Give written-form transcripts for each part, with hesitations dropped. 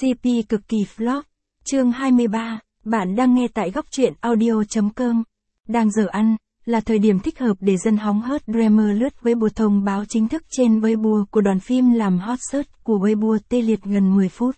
CP cực kỳ flop. Chương 23, bạn đang nghe tại góc truyện audio.com. Đang giờ ăn, là thời điểm thích hợp để dân hóng hớt Dreamer lướt Weibo thông báo chính thức trên Weibo của đoàn phim làm hot search của Weibo tê liệt gần 10 phút.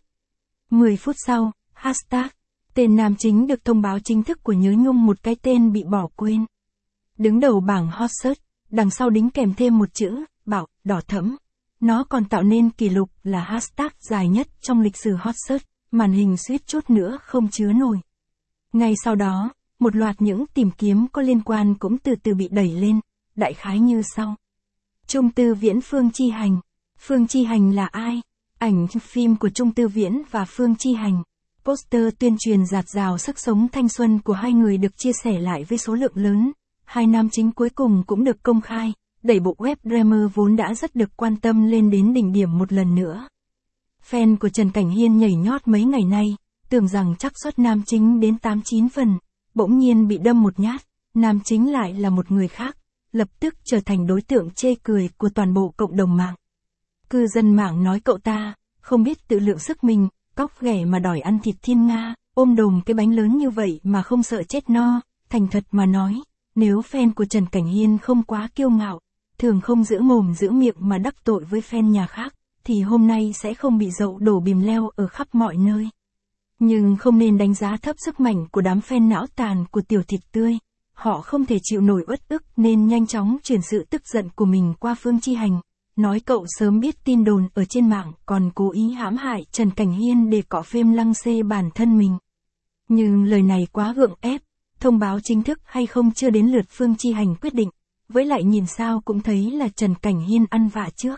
10 phút sau, hashtag, tên nam chính được thông báo chính thức của Nhớ Nhung một cái tên bị bỏ quên. Đứng đầu bảng hot search, đằng sau đính kèm thêm một chữ, bảo, đỏ thẫm. Nó còn tạo nên kỷ lục là hashtag dài nhất trong lịch sử hot search, màn hình suýt chút nữa không chứa nổi. Ngay sau đó, một loạt những tìm kiếm có liên quan cũng từ từ bị đẩy lên, đại khái như sau. Trung Tư Viễn Phương Chi Hành. Phương Chi Hành là ai? Ảnh phim của Trung Tư Viễn và Phương Chi Hành. Poster tuyên truyền rạt rào sức sống thanh xuân của hai người được chia sẻ lại với số lượng lớn. Hai nam chính cuối cùng cũng được công khai, đẩy bộ web Dreamer vốn đã rất được quan tâm lên đến đỉnh điểm một lần nữa. Fan của Trần Cảnh Hiên nhảy nhót mấy ngày nay, tưởng rằng chắc suất nam chính đến 8-9 phần, bỗng nhiên bị đâm một nhát, nam chính lại là một người khác, lập tức trở thành đối tượng chê cười của toàn bộ cộng đồng mạng. Cư dân mạng nói cậu ta, không biết tự lượng sức mình, cóc ghẻ mà đòi ăn thịt thiên nga, ôm đồm cái bánh lớn như vậy mà không sợ chết no. Thành thật mà nói, nếu fan của Trần Cảnh Hiên không quá kiêu ngạo, thường không giữ mồm giữ miệng mà đắc tội với fan nhà khác, thì hôm nay sẽ không bị dậu đổ bìm leo ở khắp mọi nơi. Nhưng không nên đánh giá thấp sức mạnh của đám fan não tàn của tiểu thịt tươi. Họ không thể chịu nổi uất ức nên nhanh chóng chuyển sự tức giận của mình qua Phương Chi Hành. Nói cậu sớm biết tin đồn ở trên mạng còn cố ý hãm hại Trần Cảnh Hiên để cọ phim lăng xê bản thân mình. Nhưng lời này quá gượng ép, thông báo chính thức hay không chưa đến lượt Phương Chi Hành quyết định. Với lại nhìn sao cũng thấy là Trần Cảnh Hiên ăn vạ trước.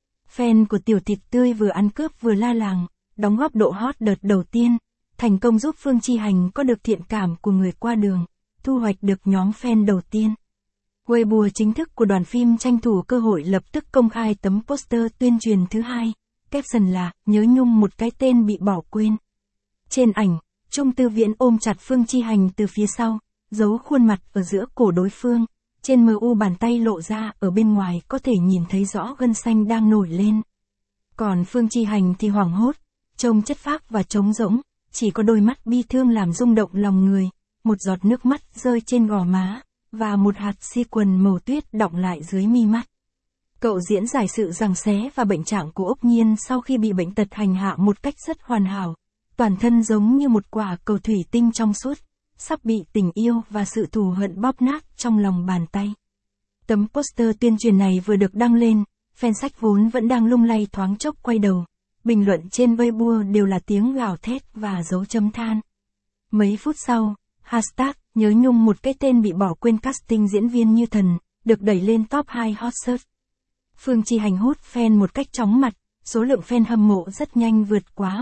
Fan của tiểu thịt tươi vừa ăn cướp vừa la làng, đóng góp độ hot đợt đầu tiên, thành công giúp Phương Chi Hành có được thiện cảm của người qua đường, thu hoạch được nhóm fan đầu tiên. Weibo chính thức của đoàn phim tranh thủ cơ hội lập tức công khai tấm poster tuyên truyền thứ hai, caption là, Nhớ Nhung một cái tên bị bỏ quên. Trên ảnh, Trung Tư Viễn ôm chặt Phương Chi Hành từ phía sau, giấu khuôn mặt ở giữa cổ đối phương. Trên MU bàn tay lộ ra, ở bên ngoài có thể nhìn thấy rõ gân xanh đang nổi lên. Còn Phương Chi Hành thì hoảng hốt, trông chất phác và trống rỗng, chỉ có đôi mắt bi thương làm rung động lòng người, một giọt nước mắt rơi trên gò má, và một hạt si quần màu tuyết đọng lại dưới mi mắt. Cậu diễn giải sự giằng xé và bệnh trạng của Ốc Nhiên sau khi bị bệnh tật hành hạ một cách rất hoàn hảo, toàn thân giống như một quả cầu thủy tinh trong suốt, sắp bị tình yêu và sự thù hận bóp nát trong lòng bàn tay. Tấm poster tuyên truyền này vừa được đăng lên, fan sách vốn vẫn đang lung lay thoáng chốc quay đầu. Bình luận trên Weibo đều là tiếng gào thét và dấu chấm than. Mấy phút sau, hashtag, Nhớ Nhung một cái tên bị bỏ quên casting diễn viên như thần, được đẩy lên top 2 hot search. Phương Chi Hành hút fan một cách chóng mặt, số lượng fan hâm mộ rất nhanh vượt quá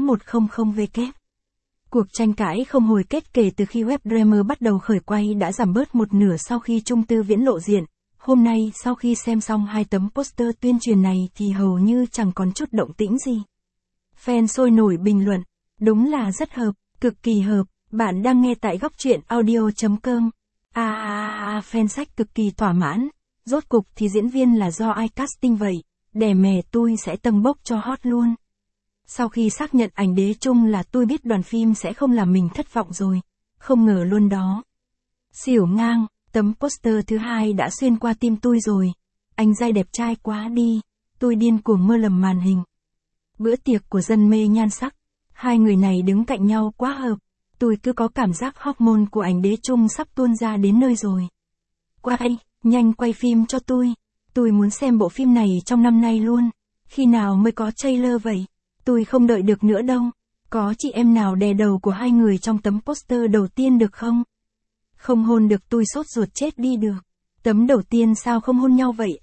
100W. Cuộc tranh cãi không hồi kết kể từ khi web Dreamer bắt đầu khởi quay đã giảm bớt một nửa sau khi Trung Tư Viễn lộ diện. Hôm nay sau khi xem xong hai tấm poster tuyên truyền này thì hầu như chẳng còn chút động tĩnh gì. Fan sôi nổi bình luận, đúng là rất hợp, cực kỳ hợp, bạn đang nghe tại góc truyện audio.com. Fan sách cực kỳ thỏa mãn, rốt cục thì diễn viên là do ai casting vậy, đẻ mè tôi sẽ tâng bốc cho hot luôn. Sau khi xác nhận ảnh đế Trung là tôi biết đoàn phim sẽ không làm mình thất vọng rồi, không ngờ luôn đó. Xỉu ngang, tấm poster thứ hai đã xuyên qua tim tôi rồi, anh giai đẹp trai quá đi, tôi điên cuồng mơ lầm màn hình. Bữa tiệc của dân mê nhan sắc, hai người này đứng cạnh nhau quá hợp, tôi cứ có cảm giác hormone của ảnh đế Trung sắp tuôn ra đến nơi rồi. Quay, nhanh quay phim cho tôi muốn xem bộ phim này trong năm nay luôn, khi nào mới có trailer vậy? Tôi không đợi được nữa đâu. Có chị em nào đè đầu của hai người trong tấm poster đầu tiên được không? Không hôn được tôi sốt ruột chết đi được. Tấm đầu tiên sao không hôn nhau vậy?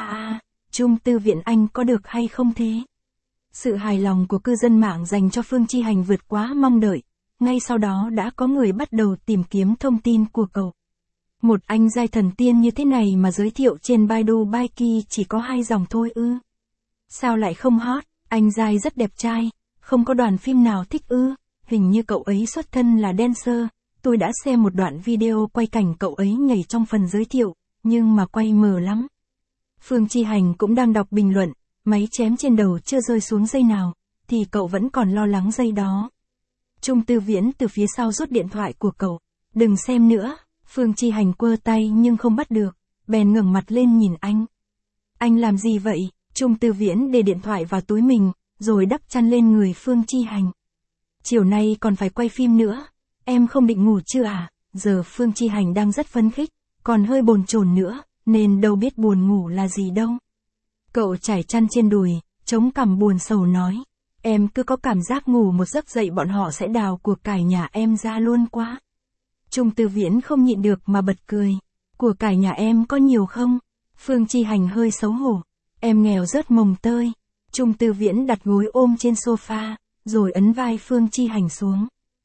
Trung Tư Viễn anh có được hay không thế? Sự hài lòng của cư dân mạng dành cho Phương Chi Hành vượt quá mong đợi. Ngay sau đó đã có người bắt đầu tìm kiếm thông tin của cậu. Một anh giai thần tiên như thế này mà giới thiệu trên Baidu Baiki chỉ có 2 dòng thôi ư? Sao lại không hot? Anh giai rất đẹp trai, không có đoàn phim nào thích ư? Hình như cậu ấy xuất thân là dancer, tôi đã xem một đoạn video quay cảnh cậu ấy nhảy trong phần giới thiệu, nhưng mà quay mờ lắm. Phương Chi Hành cũng đang đọc bình luận, máy chém trên đầu chưa rơi xuống dây nào, thì cậu vẫn còn lo lắng giây đó. Trung Tư Viễn từ phía sau rút điện thoại của cậu. Đừng xem nữa. Phương Chi Hành quơ tay nhưng không bắt được, bèn ngẩng mặt lên nhìn anh. Anh làm gì vậy? Trung Tư Viễn để điện thoại vào túi mình, rồi đắp chăn lên người Phương Chi Hành. Chiều nay còn phải quay phim nữa. Em không định ngủ chưa à? Giờ Phương Chi Hành đang rất phấn khích, còn hơi bồn chồn nữa, nên đâu biết buồn ngủ là gì đâu. Cậu trải chăn trên đùi, chống cằm buồn sầu nói. Em cứ có cảm giác ngủ một giấc dậy bọn họ sẽ đào của cải nhà em ra luôn quá. Trung Tư Viễn không nhịn được mà bật cười. Của cải nhà em có nhiều không? Phương Chi Hành hơi xấu hổ. Em nghèo rớt mồng tơi. Trung Tư Viễn đặt gối ôm trên sofa, rồi ấn vai Phương Chi Hành xuống.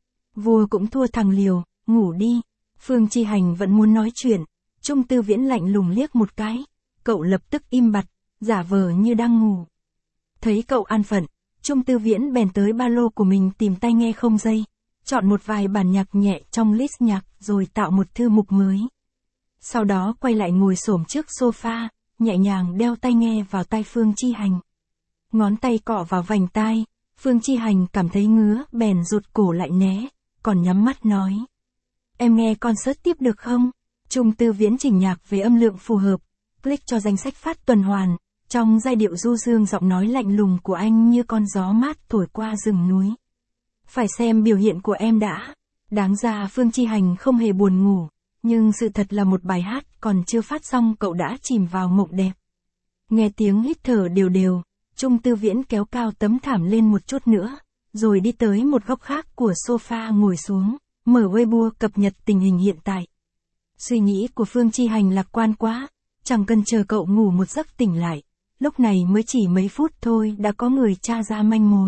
Vua cũng thua thằng liều, ngủ đi. Phương Chi Hành vẫn muốn nói chuyện. Trung Tư Viễn lạnh lùng liếc một cái. Cậu lập tức im bặt, giả vờ như đang ngủ. Thấy cậu an phận, Trung Tư Viễn bèn tới ba lô của mình tìm tai nghe không dây, chọn một vài bản nhạc nhẹ trong list nhạc rồi tạo một thư mục mới. Sau đó quay lại ngồi xổm trước sofa, nhẹ nhàng đeo tai nghe vào tai Phương Chi Hành. Ngón tay cọ vào vành tai, Phương Chi Hành cảm thấy ngứa bèn rụt cổ lại né, còn nhắm mắt nói. Em nghe concert tiếp được không? Trung Tư Viễn chỉnh nhạc về âm lượng phù hợp, click cho danh sách phát tuần hoàn. Trong giai điệu du dương giọng nói lạnh lùng của anh như con gió mát thổi qua rừng núi. Phải xem biểu hiện của em đã. Đáng ra Phương Chi Hành không hề buồn ngủ, nhưng sự thật là một bài hát còn chưa phát xong cậu đã chìm vào mộng đẹp. Nghe tiếng hít thở đều đều, Trung Tư Viễn kéo cao tấm thảm lên một chút nữa, rồi đi tới một góc khác của sofa ngồi xuống, mở Weibo cập nhật tình hình hiện tại. Suy nghĩ của Phương Chi Hành lạc quan quá, chẳng cần chờ cậu ngủ một giấc tỉnh lại. Lúc này mới chỉ mấy phút thôi đã có người tra ra manh mối.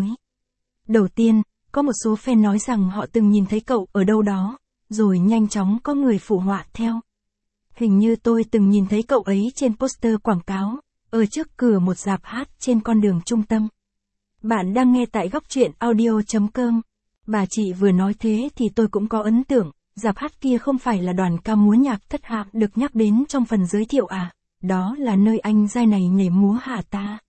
Đầu tiên, có một số fan nói rằng họ từng nhìn thấy cậu ở đâu đó, rồi nhanh chóng có người phụ họa theo. Hình như tôi từng nhìn thấy cậu ấy trên poster quảng cáo, ở trước cửa một rạp hát trên con đường trung tâm. Bạn đang nghe tại góc truyện audio.com. Bà chị vừa nói thế thì tôi cũng có ấn tượng, rạp hát kia không phải là đoàn ca múa nhạc thất hạng được nhắc đến trong phần giới thiệu à? Đó là nơi anh giai này nhảy múa hả ta?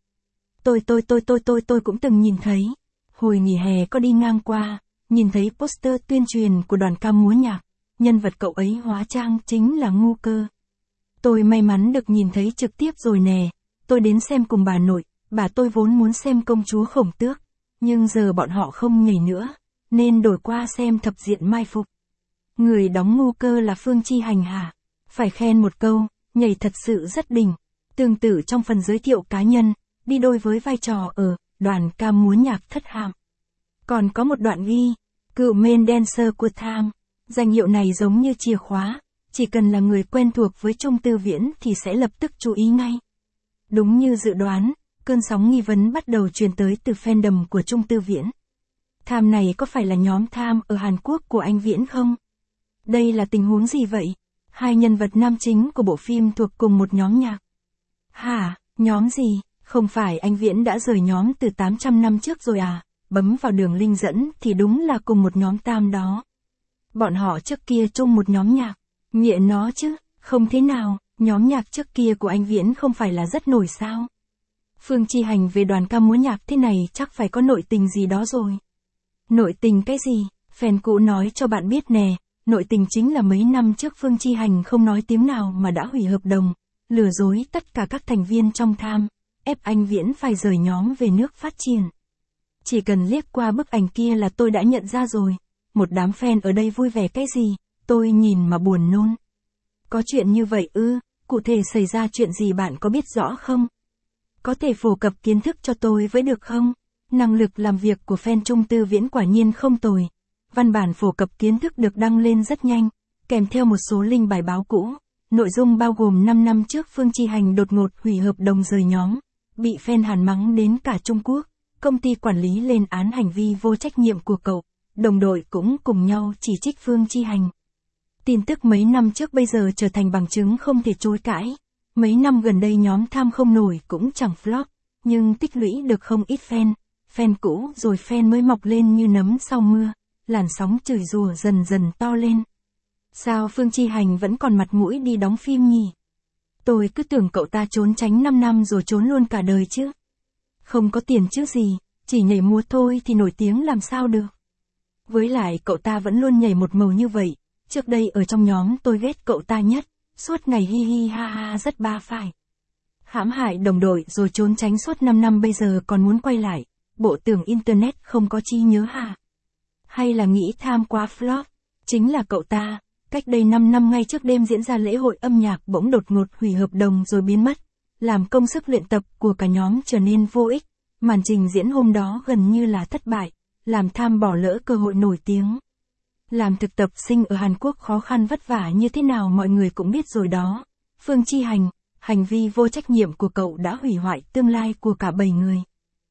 Tôi cũng từng nhìn thấy. Hồi nghỉ hè có đi ngang qua, nhìn thấy poster tuyên truyền của đoàn ca múa nhạc, nhân vật cậu ấy hóa trang chính là Ngu Cơ. Tôi may mắn được nhìn thấy trực tiếp rồi nè, tôi đến xem cùng bà nội, bà tôi vốn muốn xem Công chúa Khổng Tước, nhưng giờ bọn họ không nhảy nữa, nên đổi qua xem Thập diện mai phục. Người đóng Ngu Cơ là Phương Chi Hành hả? Phải khen một câu. Nhảy thật sự rất đỉnh. Tương tự trong phần giới thiệu cá nhân, đi đôi với vai trò ở đoàn ca múa nhạc thất hạng. Còn có một đoạn ghi, cựu main dancer của Tham. Danh hiệu này giống như chìa khóa, chỉ cần là người quen thuộc với Trung Tư Viễn thì sẽ lập tức chú ý ngay. Đúng như dự đoán, cơn sóng nghi vấn bắt đầu truyền tới từ fandom của Trung Tư Viễn. Tham này có phải là nhóm Tham ở Hàn Quốc của anh Viễn không? Đây là tình huống gì vậy? Hai nhân vật nam chính của bộ phim thuộc cùng một nhóm nhạc. Hả, nhóm gì? Không phải anh Viễn đã rời nhóm từ 800 năm trước rồi à? Bấm vào đường link dẫn thì đúng là cùng một nhóm Tam đó. Bọn họ trước kia chung một nhóm nhạc. Nghiện nó chứ, không thế nào, nhóm nhạc trước kia của anh Viễn không phải là rất nổi sao? Phương Chi Hành về đoàn ca múa nhạc thế này chắc phải có nội tình gì đó rồi. Nội tình cái gì? Fan cũ nói cho bạn biết nè. Nội tình chính là mấy năm trước Phương Chi Hành không nói tiếng nào mà đã hủy hợp đồng, lừa dối tất cả các thành viên trong Tham, ép anh Viễn phải rời nhóm về nước phát triển. Chỉ cần liếc qua bức ảnh kia là tôi đã nhận ra rồi, một đám fan ở đây vui vẻ cái gì, tôi nhìn mà buồn nôn. Có chuyện như vậy ư, cụ thể xảy ra chuyện gì bạn có biết rõ không? Có thể phổ cập kiến thức cho tôi với được không? Năng lực làm việc của fan Trung Tư Viễn quả nhiên không tồi. Văn bản phổ cập kiến thức được đăng lên rất nhanh, kèm theo một số link bài báo cũ. Nội dung bao gồm 5 năm trước Phương Chi Hành đột ngột hủy hợp đồng rời nhóm, bị fan Hàn mắng đến cả Trung Quốc, công ty quản lý lên án hành vi vô trách nhiệm của cậu, đồng đội cũng cùng nhau chỉ trích Phương Chi Hành. Tin tức mấy năm trước bây giờ trở thành bằng chứng không thể chối cãi. Mấy năm gần đây nhóm Tham không nổi cũng chẳng flop, nhưng tích lũy được không ít fan cũ rồi fan mới mọc lên như nấm sau mưa. Làn sóng chửi rủa dần dần to lên. Sao Phương Chi Hành vẫn còn mặt mũi đi đóng phim nhỉ? Tôi cứ tưởng cậu ta trốn tránh 5 năm rồi trốn luôn cả đời chứ. Không có tiền chứ gì, chỉ nhảy múa thôi thì nổi tiếng làm sao được. Với lại cậu ta vẫn luôn nhảy một màu như vậy, trước đây ở trong nhóm tôi ghét cậu ta nhất, suốt ngày hi hi ha ha rất ba phải. Hãm hại đồng đội rồi trốn tránh suốt 5 năm bây giờ còn muốn quay lại, bộ tưởng Internet không có trí nhớ hả? Hay là nghĩ tham quá flop? Chính là cậu ta, cách đây 5 năm ngay trước đêm diễn ra lễ hội âm nhạc bỗng đột ngột hủy hợp đồng rồi biến mất, làm công sức luyện tập của cả nhóm trở nên vô ích, màn trình diễn hôm đó gần như là thất bại, làm tham bỏ lỡ cơ hội nổi tiếng. Làm thực tập sinh ở Hàn Quốc khó khăn vất vả như thế nào mọi người cũng biết rồi đó. Phương Chi Hành, hành vi vô trách nhiệm của cậu đã hủy hoại tương lai của cả 7 người.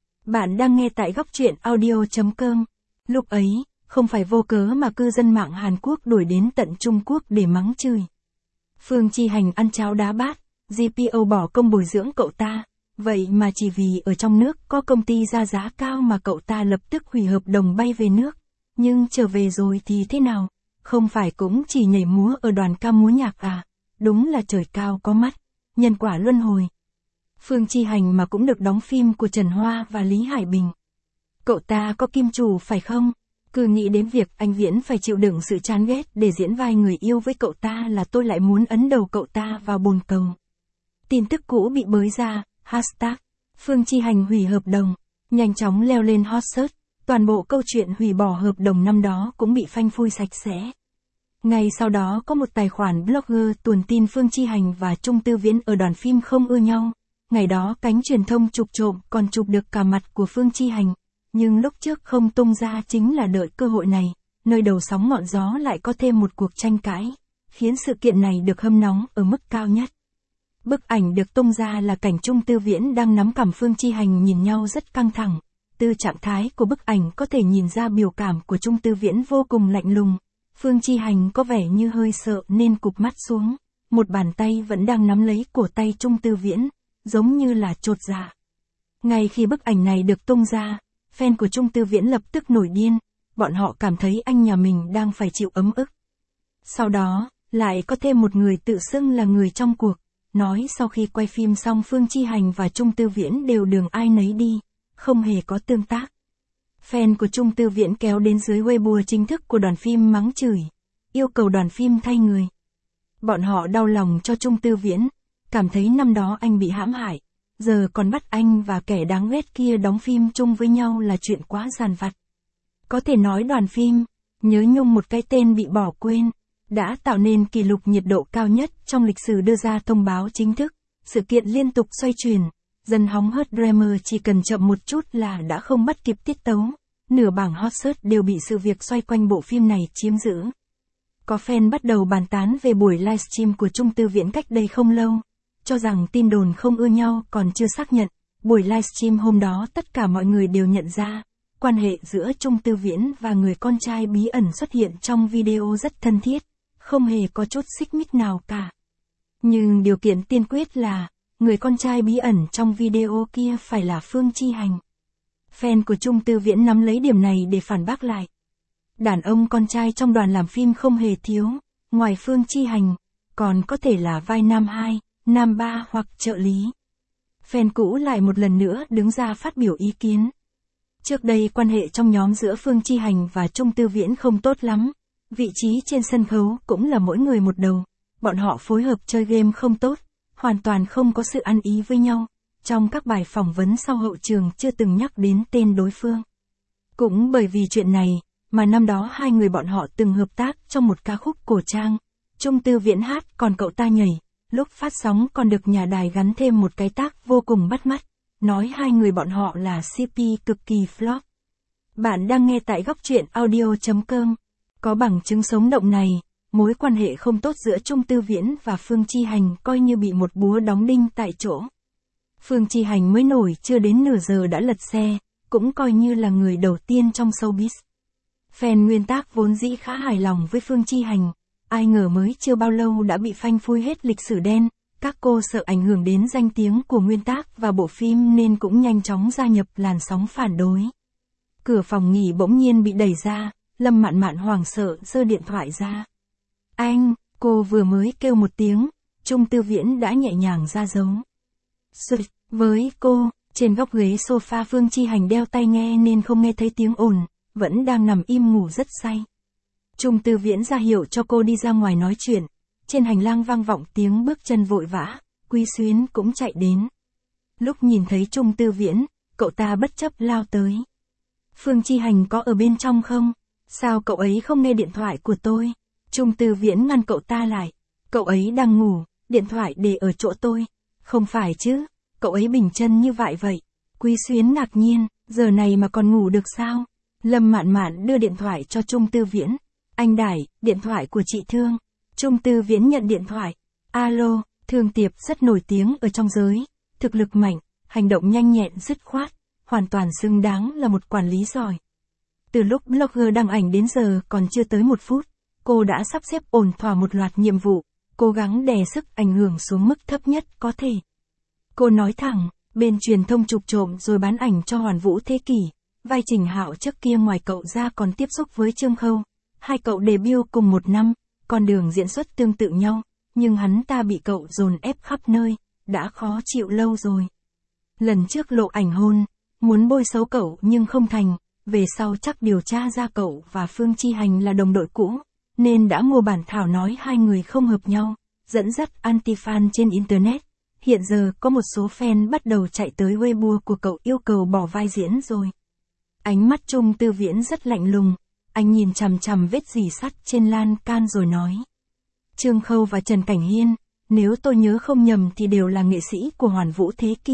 Bạn đang nghe tại góc truyện audio.com. Lúc ấy, không phải vô cớ mà cư dân mạng Hàn Quốc đuổi đến tận Trung Quốc để mắng chửi. Phương Chi Hành ăn cháo đá bát, GPO bỏ công bồi dưỡng cậu ta, vậy mà chỉ vì ở trong nước có công ty ra giá cao mà cậu ta lập tức hủy hợp đồng bay về nước. Nhưng trở về rồi thì thế nào? Không phải cũng chỉ nhảy múa ở đoàn ca múa nhạc à? Đúng là trời cao có mắt, nhân quả luân hồi. Phương Chi Hành mà cũng được đóng phim của Trần Hoa và Lý Hải Bình. Cậu ta có kim chủ phải không? Cứ nghĩ đến việc anh Viễn phải chịu đựng sự chán ghét để diễn vai người yêu với cậu ta là tôi lại muốn ấn đầu cậu ta vào bồn cầu. Tin tức cũ bị bới ra, hashtag, Phương Chi Hành hủy hợp đồng, nhanh chóng leo lên hot search, toàn bộ câu chuyện hủy bỏ hợp đồng năm đó cũng bị phanh phui sạch sẽ. Ngay sau đó có một tài khoản blogger tuồn tin Phương Chi Hành và Trung Tư Viễn ở đoàn phim không ưa nhau. Ngày đó cánh truyền thông chụp trộm còn chụp được cả mặt của Phương Chi Hành, nhưng lúc trước không tung ra chính là đợi cơ hội này, nơi đầu sóng ngọn gió lại có thêm một cuộc tranh cãi, khiến sự kiện này được hâm nóng ở mức cao nhất. Bức ảnh được tung ra là cảnh Trung Tư Viễn đang nắm cằm Phương Chi Hành nhìn nhau rất căng thẳng. Từ trạng thái của bức ảnh có thể nhìn ra biểu cảm của Trung Tư Viễn vô cùng lạnh lùng. Phương Chi Hành có vẻ như hơi sợ nên cụp mắt xuống. Một bàn tay vẫn đang nắm lấy cổ tay Trung Tư Viễn, giống như là chột dạ. Ngay khi bức ảnh này được tung ra, fan của Trung Tư Viễn lập tức nổi điên. Bọn họ cảm thấy anh nhà mình đang phải chịu ấm ức. Sau đó, lại có thêm một người tự xưng là người trong cuộc, nói sau khi quay phim xong Phương Chi Hành và Trung Tư Viễn đều đường ai nấy đi, không hề có tương tác. Fan của Trung Tư Viễn kéo đến dưới Weibo chính thức của đoàn phim mắng chửi, yêu cầu đoàn phim thay người. Bọn họ đau lòng cho Trung Tư Viễn, cảm thấy năm đó anh bị hãm hại, giờ còn bắt anh và kẻ đáng ghét kia đóng phim chung với nhau là chuyện quá dằn vặt. Có thể nói đoàn phim, nhớ nhung một cái tên bị bỏ quên, đã tạo nên kỷ lục nhiệt độ cao nhất trong lịch sử đưa ra thông báo chính thức, sự kiện liên tục xoay chuyển. Dân hóng hớt drama chỉ cần chậm một chút là đã không bắt kịp tiết tấu, nửa bảng hot search đều bị sự việc xoay quanh bộ phim này chiếm giữ. Có fan bắt đầu bàn tán về buổi livestream của Trung Tư Viễn cách đây không lâu, cho rằng tin đồn không ưa nhau còn chưa xác nhận. Buổi livestream hôm đó tất cả mọi người đều nhận ra, quan hệ giữa Trung Tư Viễn và người con trai bí ẩn xuất hiện trong video rất thân thiết, không hề có chút xích mích nào cả. Nhưng điều kiện tiên quyết là, người con trai bí ẩn trong video kia phải là Phương Chi Hành. Fan của Trung Tư Viễn nắm lấy điểm này để phản bác lại. Đàn ông con trai trong đoàn làm phim không hề thiếu, ngoài Phương Chi Hành, còn có thể là vai nam 2, nam 3 hoặc trợ lý. Fan cũ lại một lần nữa đứng ra phát biểu ý kiến. Trước đây quan hệ trong nhóm giữa Phương Chi Hành và Trung Tư Viễn không tốt lắm, vị trí trên sân khấu cũng là mỗi người một đầu, bọn họ phối hợp chơi game không tốt, hoàn toàn không có sự ăn ý với nhau. Trong các bài phỏng vấn sau hậu trường chưa từng nhắc đến tên đối phương. Cũng bởi vì chuyện này, mà năm đó hai người bọn họ từng hợp tác trong một ca khúc cổ trang. Trung Tư Viễn hát còn cậu ta nhảy, lúc phát sóng còn được nhà đài gắn thêm một cái tác vô cùng bắt mắt, nói hai người bọn họ là CP cực kỳ flop. Bạn đang nghe tại góc truyện audio.com. Có bằng chứng sống động này, mối quan hệ không tốt giữa Trung Tư Viễn và Phương Chi Hành coi như bị một búa đóng đinh tại chỗ. Phương Chi Hành mới nổi chưa đến nửa giờ đã lật xe, cũng coi như là người đầu tiên trong showbiz. Fan nguyên tác vốn dĩ khá hài lòng với Phương Chi Hành, ai ngờ mới chưa bao lâu đã bị phanh phui hết lịch sử đen, các cô sợ ảnh hưởng đến danh tiếng của nguyên tác và bộ phim nên cũng nhanh chóng gia nhập làn sóng phản đối. Cửa phòng nghỉ bỗng nhiên bị đẩy ra, Lâm Mạn Mạn hoảng sợ giơ điện thoại ra. Anh, cô vừa mới kêu một tiếng, Trung Tư Viễn đã nhẹ nhàng ra dấu. Với cô, Trên góc ghế sofa Phương Chi Hành đeo tai nghe nên không nghe thấy tiếng ồn, vẫn đang nằm im ngủ rất say. Trung Tư Viễn ra hiệu cho cô đi ra ngoài nói chuyện. Trên hành lang vang vọng tiếng bước chân vội vã, Quý Xuyến cũng chạy đến. Lúc nhìn thấy Trung Tư Viễn, cậu ta bất chấp lao tới. Phương Chi Hành có ở bên trong không? Sao cậu ấy không nghe điện thoại của tôi? Trung Tư Viễn ngăn cậu ta lại. Cậu ấy đang ngủ, điện thoại để ở chỗ tôi. Không phải chứ, cậu ấy bình chân như vậy. Quý Xuyến ngạc nhiên, giờ này mà còn ngủ được sao? Lâm Mạn Mạn đưa điện thoại cho Trung Tư Viễn. Anh Đài, điện thoại của chị Thương. Trung Tư Viễn nhận điện thoại. Alo, Thương Tiệp rất nổi tiếng ở trong giới. Thực lực mạnh, hành động nhanh nhẹn dứt khoát, hoàn toàn xứng đáng là một quản lý giỏi. Từ lúc blogger đăng ảnh đến giờ còn chưa tới 1 phút, cô đã sắp xếp ổn thỏa một loạt nhiệm vụ, cố gắng đè sức ảnh hưởng xuống mức thấp nhất có thể. Cô nói thẳng, bên truyền thông chụp trộm rồi bán ảnh cho Hoàn Vũ Thế Kỷ. Vai Trình Hạo trước kia ngoài cậu ra còn tiếp xúc với Trương Khâu. Hai cậu debut cùng một năm, con đường diễn xuất tương tự nhau, nhưng hắn ta bị cậu dồn ép khắp nơi, đã khó chịu lâu rồi. Lần trước lộ ảnh hôn, muốn bôi xấu cậu nhưng không thành, về sau chắc điều tra ra cậu và Phương Chi Hành là đồng đội cũ, nên đã mua bản thảo nói hai người không hợp nhau, dẫn dắt anti-fan trên Internet. Hiện giờ có một số fan bắt đầu chạy tới Weibo của cậu yêu cầu bỏ vai diễn rồi. Ánh mắt Trung Tư Viễn rất lạnh lùng, anh nhìn chằm chằm vết rỉ sắt trên lan can rồi nói. Trương Khâu và Trần Cảnh Hiên, nếu tôi nhớ không nhầm thì đều là nghệ sĩ của Hoàn Vũ Thế Kỷ.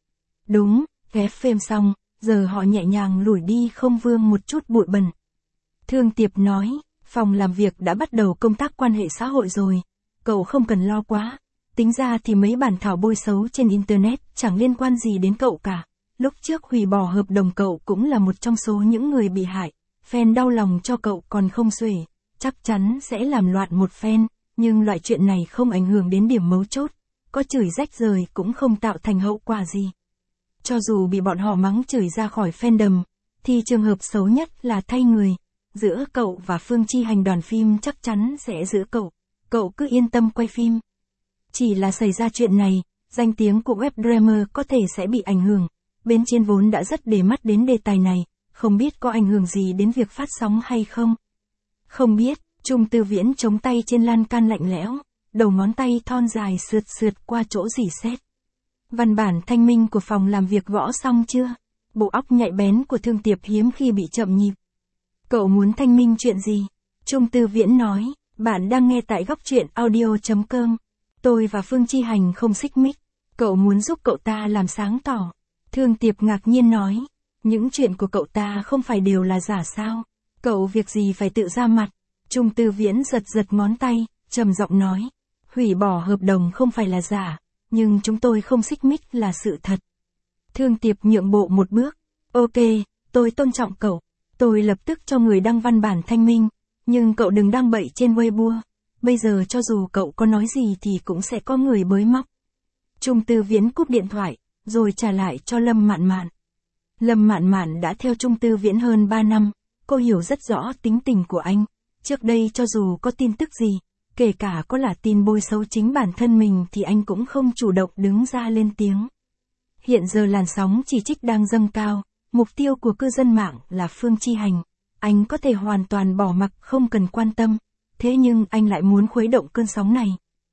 Đúng, ghép phim xong, giờ họ nhẹ nhàng lủi đi không vương một chút bụi bẩn. Thương Tiệp nói, phòng làm việc đã bắt đầu công tác quan hệ xã hội rồi, cậu không cần lo quá. Tính ra thì mấy bản thảo bôi xấu trên Internet chẳng liên quan gì đến cậu cả. Lúc trước hủy bỏ hợp đồng cậu cũng là một trong số những người bị hại. Fan đau lòng cho cậu còn không xuể, chắc chắn sẽ làm loạn một fan, nhưng loại chuyện này không ảnh hưởng đến điểm mấu chốt. Có chửi rách rời cũng không tạo thành hậu quả gì. Cho dù bị bọn họ mắng chửi ra khỏi fandom, thì trường hợp xấu nhất là thay người. Giữa cậu và Phương Chi Hành đoàn phim chắc chắn sẽ giữ cậu cứ yên tâm quay phim. Chỉ là xảy ra chuyện này, danh tiếng của webdreamer có thể sẽ bị ảnh hưởng. Bên trên vốn đã rất để mắt đến đề tài này, không biết có ảnh hưởng gì đến việc phát sóng hay không. Không biết, Trung Tư Viễn chống tay trên lan can lạnh lẽo, đầu ngón tay thon dài sượt qua chỗ rỉ sét. Văn bản thanh minh của phòng làm việc gõ xong chưa? Bộ óc nhạy bén của Thương Tiệp hiếm khi bị chậm nhịp. Cậu muốn thanh minh chuyện gì? Trung Tư Viễn nói, bạn đang nghe tại góc truyện audio.com. Tôi và Phương Chi Hành không xích mích. Cậu muốn giúp cậu ta làm sáng tỏ. Thương Tiệp ngạc nhiên nói, những chuyện của cậu ta không phải đều là giả sao? Cậu việc gì phải tự ra mặt? Trung Tư Viễn giật ngón tay, trầm giọng nói, hủy bỏ hợp đồng không phải là giả, nhưng chúng tôi không xích mích là sự thật. Thương Tiệp nhượng bộ một bước, ok, tôi tôn trọng cậu, tôi lập tức cho người đăng văn bản thanh minh, nhưng cậu đừng đăng bậy trên Weibo, bây giờ cho dù cậu có nói gì thì cũng sẽ có người bới móc. Trung Tư Viễn cúp điện thoại, rồi trả lại cho Lâm Mạn Mạn. Lâm Mạn Mạn đã theo Trung Tư Viễn hơn 3 năm, cô hiểu rất rõ tính tình của anh. Trước đây cho dù có tin tức gì, kể cả có là tin bôi xấu chính bản thân mình thì anh cũng không chủ động đứng ra lên tiếng. Hiện giờ làn sóng chỉ trích đang dâng cao, mục tiêu của cư dân mạng là Phương Chi Hành. Anh có thể hoàn toàn bỏ mặc không cần quan tâm, thế nhưng anh lại muốn khuấy động cơn sóng này.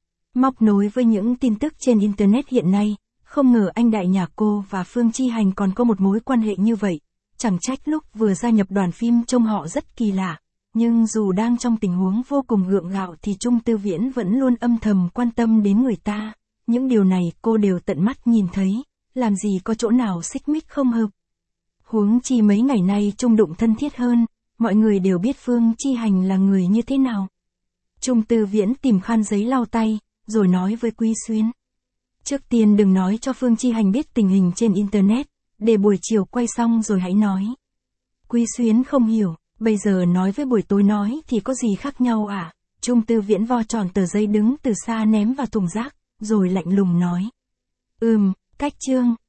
Móc nối với những tin tức trên Internet hiện nay, không ngờ anh đại nhà cô và Phương Chi Hành còn có một mối quan hệ như vậy. Chẳng trách lúc vừa gia nhập đoàn phim trông họ rất kỳ lạ. Nhưng dù đang trong tình huống vô cùng gượng gạo thì Trung Tư Viễn vẫn luôn âm thầm quan tâm đến người ta. Những điều này cô đều tận mắt nhìn thấy, làm gì có chỗ nào xích mích không hợp. Huống chi mấy ngày nay Trung đụng thân thiết hơn, mọi người đều biết Phương Chi Hành là người như thế nào. Trung Tư Viễn tìm khăn giấy lau tay, rồi nói với Quý Xuyến. Trước tiên đừng nói cho Phương Chi Hành biết tình hình trên Internet, để buổi chiều quay xong rồi hãy nói. Quý Xuyến không hiểu. Bây giờ nói với buổi tối nói thì có gì khác nhau à? Trung Tư Viễn vo tròn tờ giấy đứng từ xa ném vào thùng rác, rồi lạnh lùng nói. Cách chương.